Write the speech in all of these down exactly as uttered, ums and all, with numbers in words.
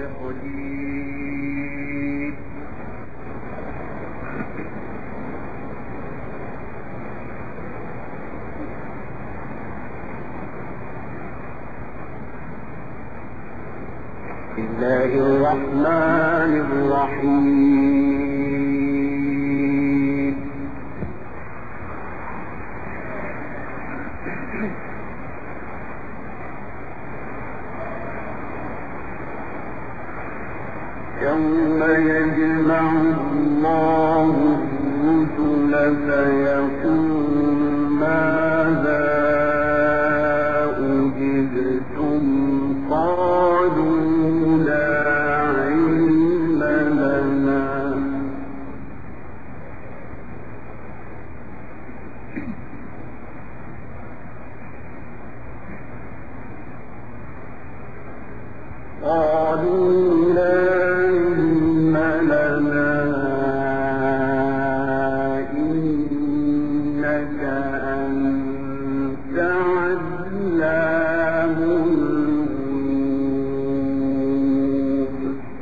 الرجيم. بسم الله الرحمن الرحيم. يوم يجمع الله الرسل فيقول ماذا أجبتم قالوا لا علم لنا قالوا لا علم لنا إنك أنت علام الغيوب.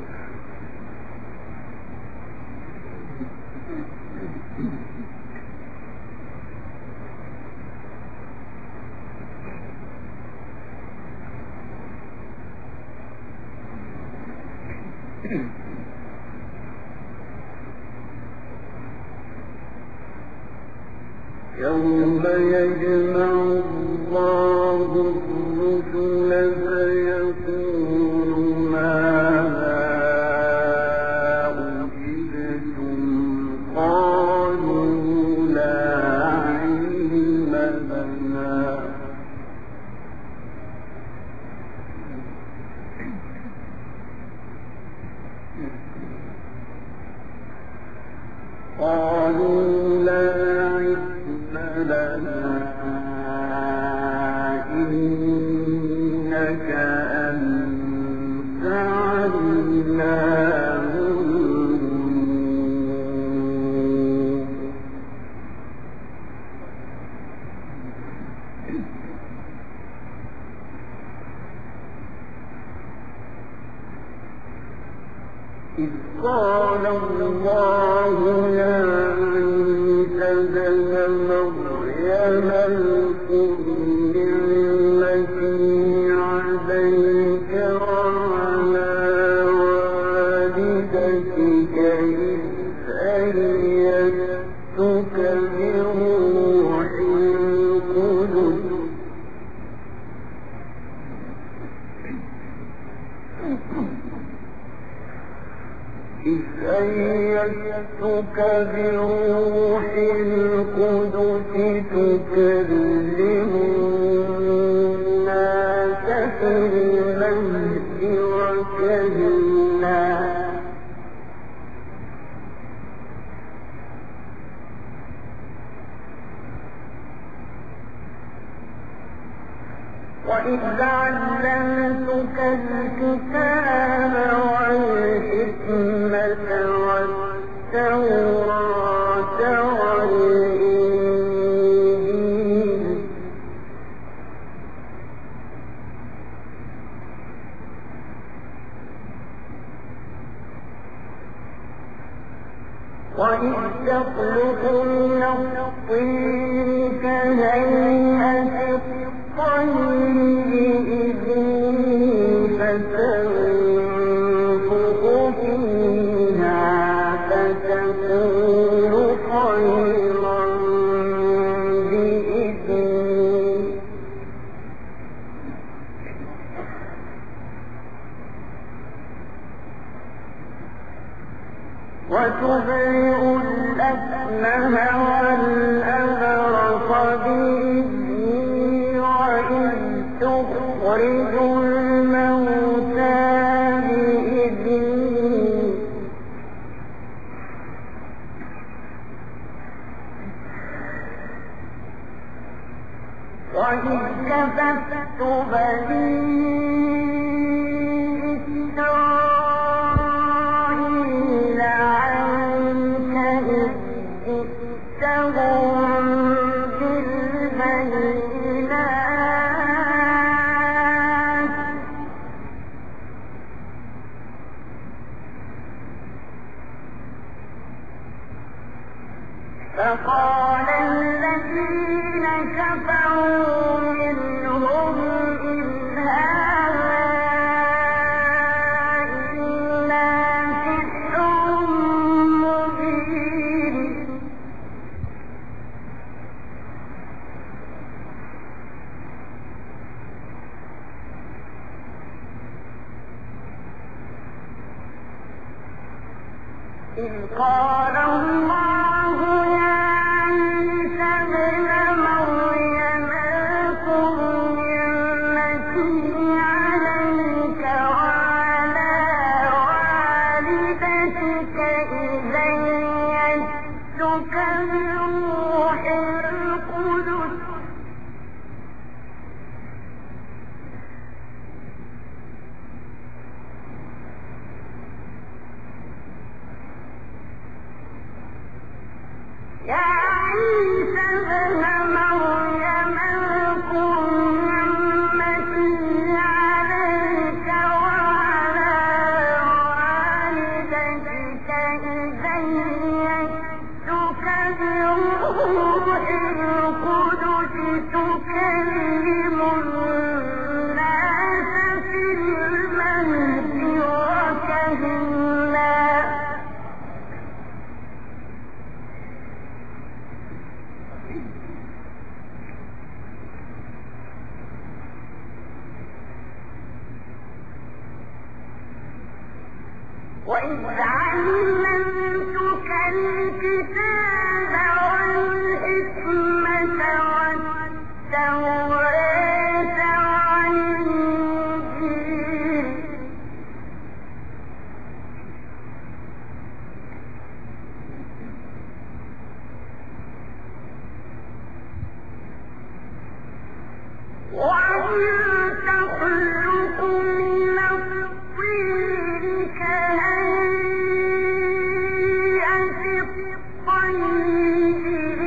يوم يجمع الله الرسل فيقول ماذا أجبتم قالوا لا علم لنا قالوا لا علم لنا إنك أنت علام الغيوب. إذ قال الله يا عيسى ابن مريم اذكر نعمتي عليك وعلى والدتك إذ أيدتك بروح القدس إذ أيدتك بروح القدس تكلم الناس في المهد وكهلا وإذ علمتك الكتاب والحكمة والتوراة والإنجيل وإذ تخلق من الطين كهيئة الطير بإذنه فتنفخ فيها فتكون طيرا بإذنه وتبرئ الأكمه والأبرص بإذني وإذ تخرج الموتى بإذني وإذ كففت بني إسرائيل عنك إذ جئتهم بالبينات وإذ علمتك الكتاب والحكمة والتوراة والإنجيل وإذ تخلق من الطين كهيئة الطير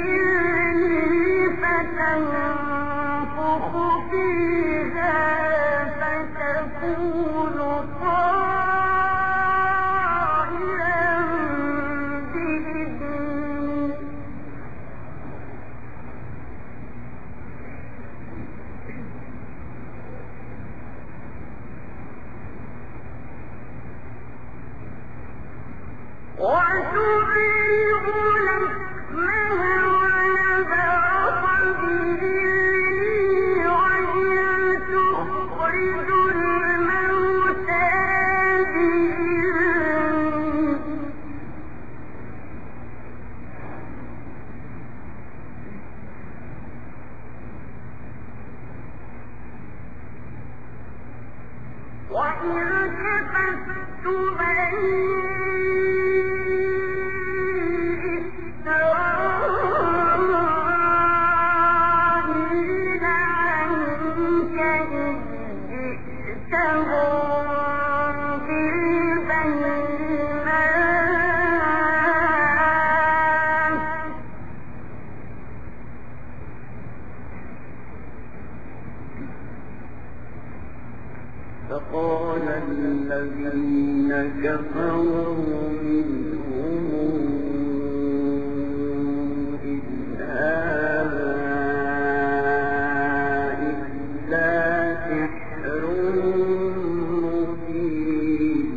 فتنفخ فيها فتكون طائرا بإذنه وتبرئ لحمها ونبعث به وإن تخرج الموتى بإذنه وإذ كففت بني إسرائيل عنك إذ جئتهم بالبينات فقال الذين كفروا منهم إن هذا إلا سحر مبين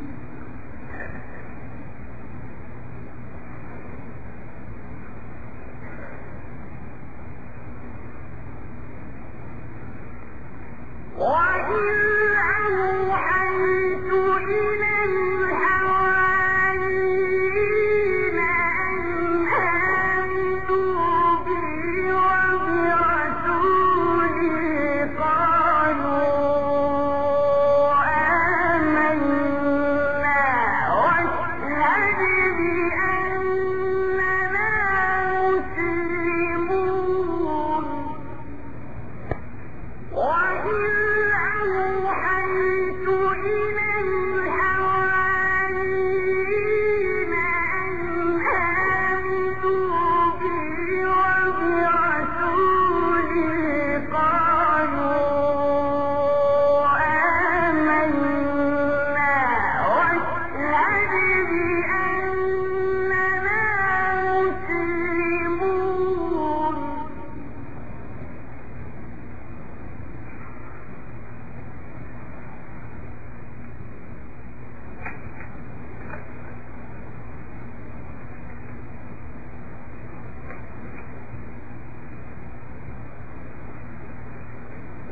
وإذ أوحيت إلى الحواريين أن آمنوا بي وبرسولي قالوا آمنا واشهد بأننا مسلمون وإذ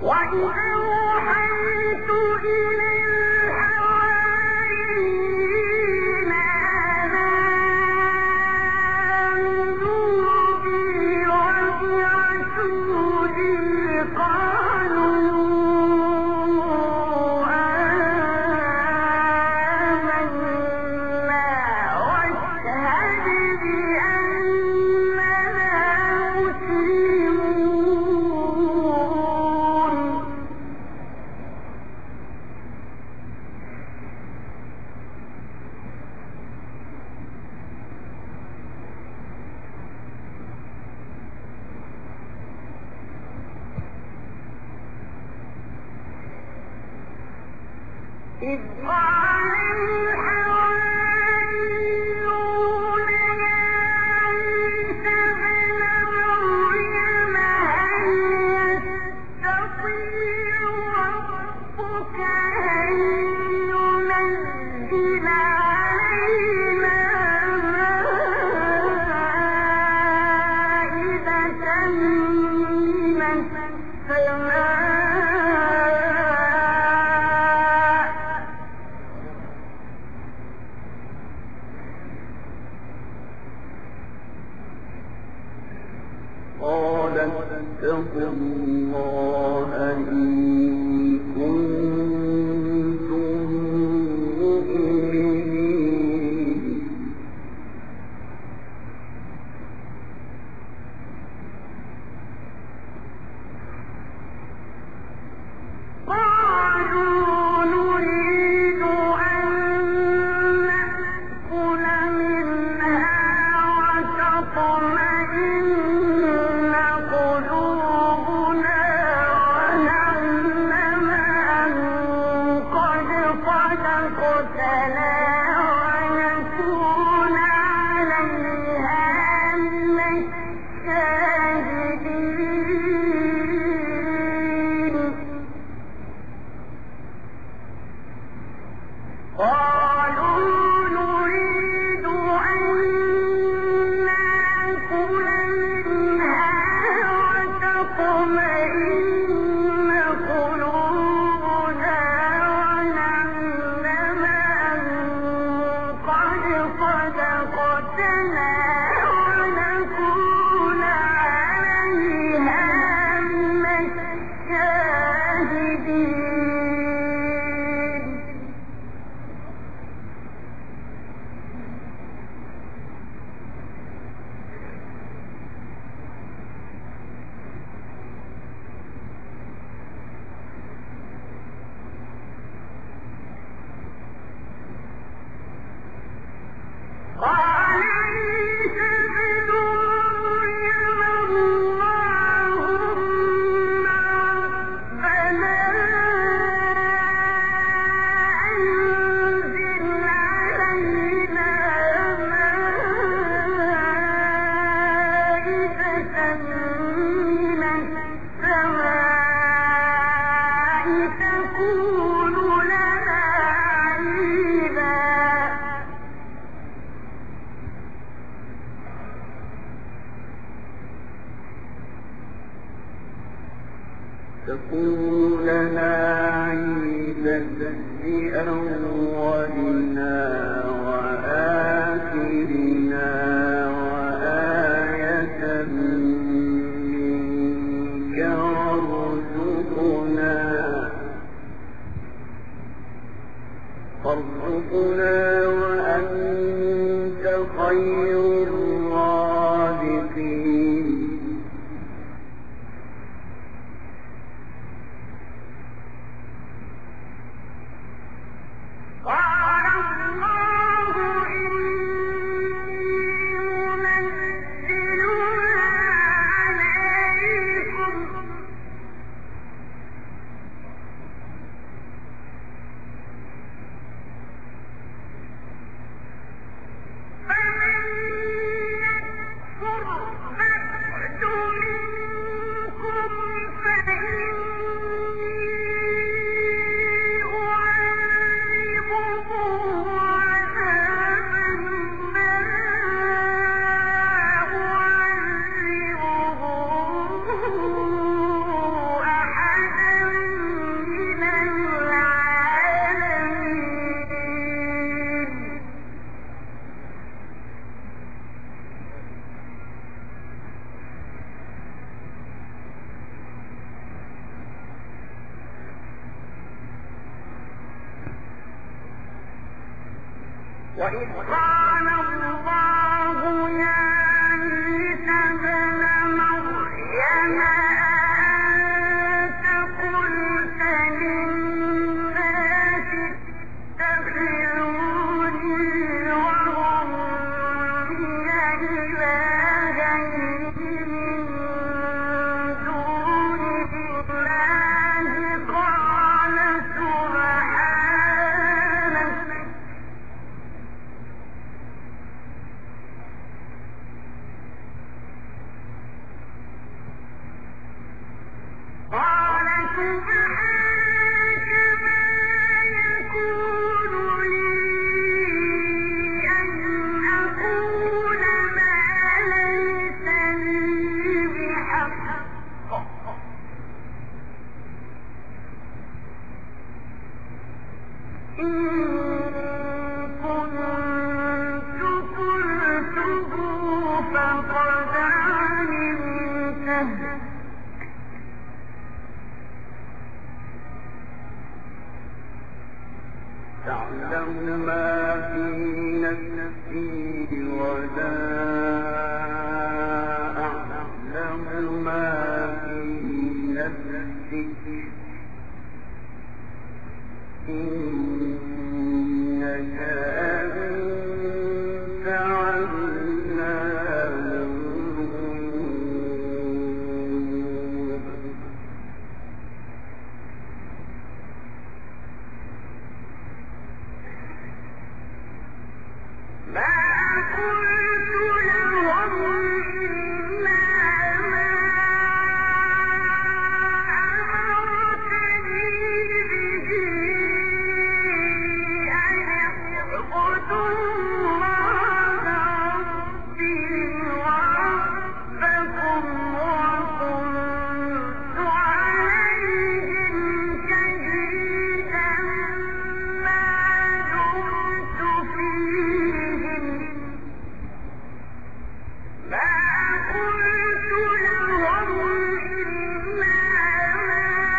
إذ قال الحواريون يا عيسى ابن مريم هل يستطيع ربك أن ينزل علينا مائدة من السماء قال اتقوا الله إن كنتم مؤمنين قالوا نريد أن نأكل منها وتطمئن قلوبنا ونعلم أن قد صدقتنا ونكون عليها من الشاهدين. قالوا نريد أن نأكل منها وتطمئن قلوبنا ونعلم أن قد صدقتنا ونكون عليها من الشاهدين. قال عيسى ابن مريم اللهم ربنا أنزل علينا مائدة من السماء تكون لنا عيدا تكون لنا عيدا لأولنا وآخرنا وآية منك وارزقنا وارزقنا وأنت خير الرازقين. قال الله تعلم ما في نفسي ولا أعلم ما في نفسك إنك أنت علام الغيوب. ما قلت لهم إلا ما أمرتني به أن اعبدوا الله ربي وربكم وكنت عليهم شهيدا ما دمت فيهم. ما قلت لهم إلا ما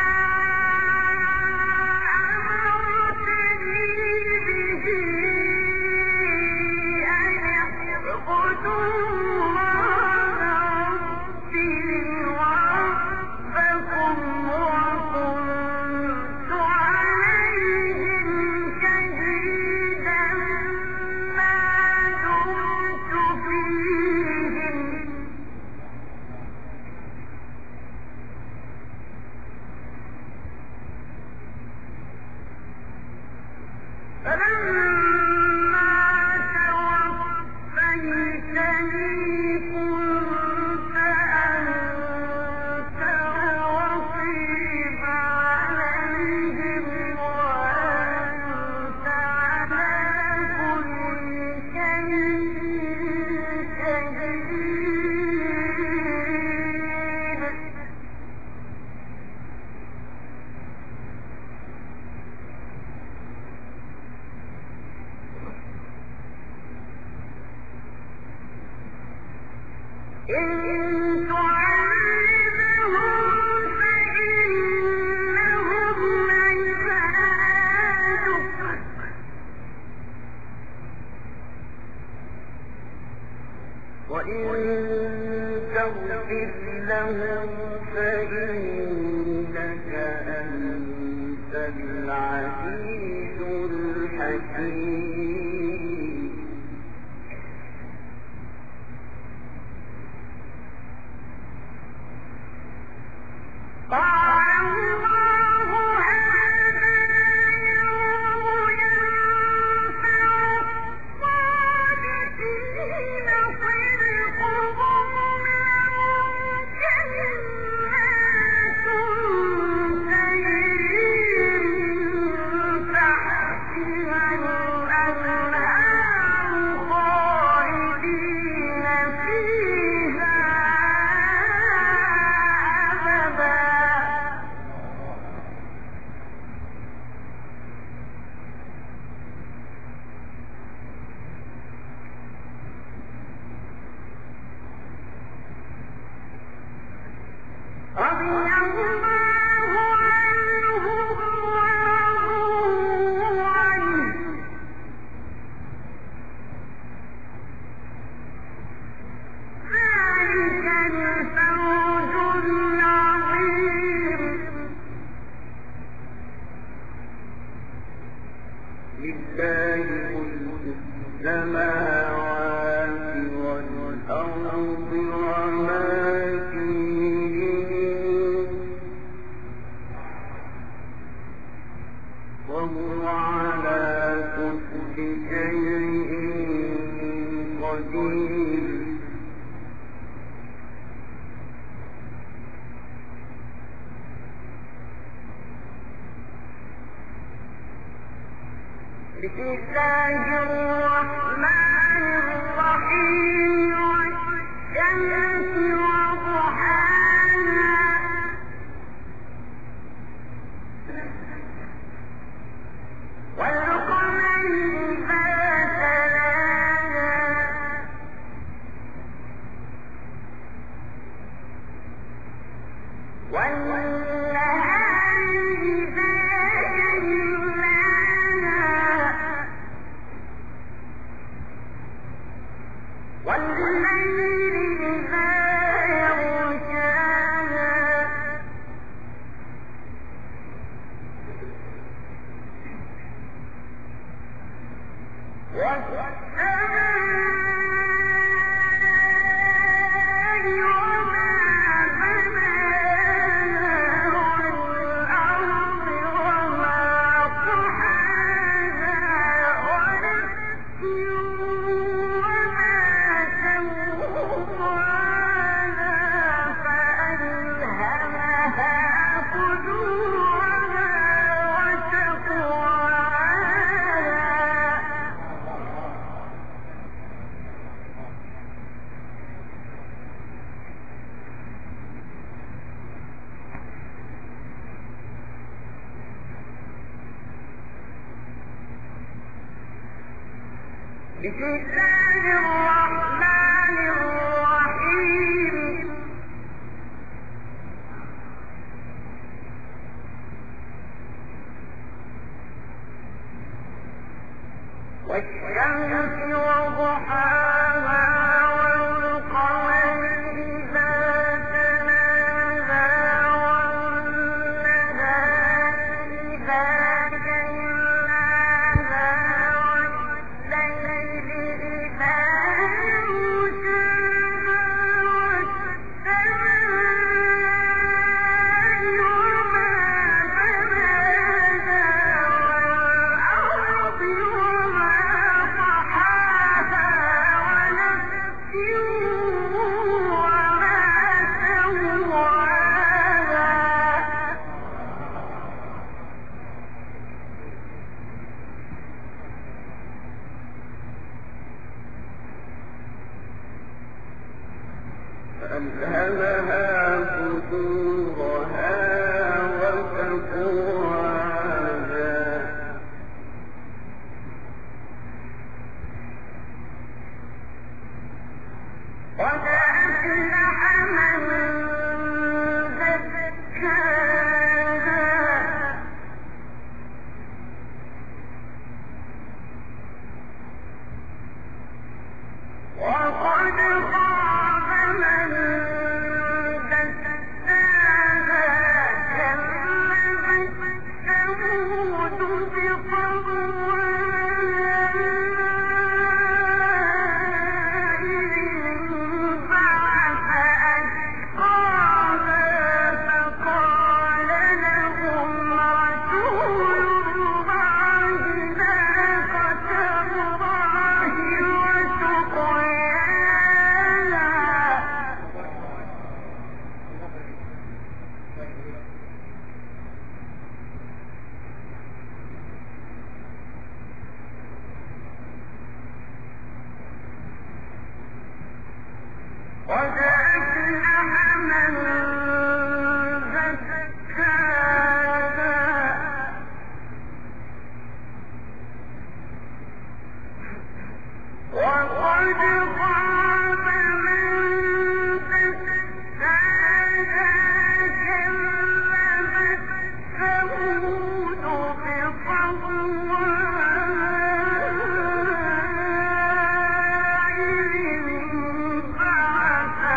أمرتني به أن اعبدوا الله ربي وربكم وكنت عليهم شهيدا ما دمت فيهم. فلما توفيتني كنت أنت الرقيب عليهم وأنت على كل شيء شهيد. إن تعذبهم فإنهم عبادك وإن تغفر لهم فإنك أنت العزيز الحكيم. قال الله هذا يوم ينفع الصادقين صدقهم لهم جنات تجري من تحتها الأنهار خالدين فيها أبدا. رضي الله عنهم ورضوا عنه بسم الله الرحمن الرحيم والشمس وضحاها والقمر إذا تلاها والنهار إذا جلاها والليل إذا يغشاها والسماء وما بناها والأرض وما طحاها ونفس وما سواها فألهمها فجورها وتقواها بسم الله الرحمن الرحيم والشمس وضحاها والقمر إذا تلاها والنهار إذا جلاها والليل إذا يغشاها والسماء وما بناها والأرض وما طحاها ونفس وما سواها فألهمها فجورها وتقواها قد أفلح من زكاها وقد خاب من دساها كذبت ثمود بطغواها إذ انبعث أشقاها فقال لهم رسول الله ناقة الله وسقياها قد أفلح من زكاها وقد خاب من دساها كذبت ثمود بطغواها إذ انبعث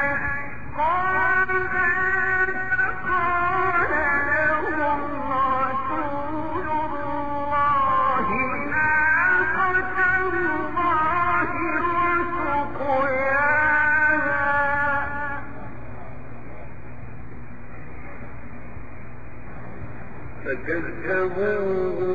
أشقاها فقال لهم رسول الله ناقة الله وسقياها فكذبوه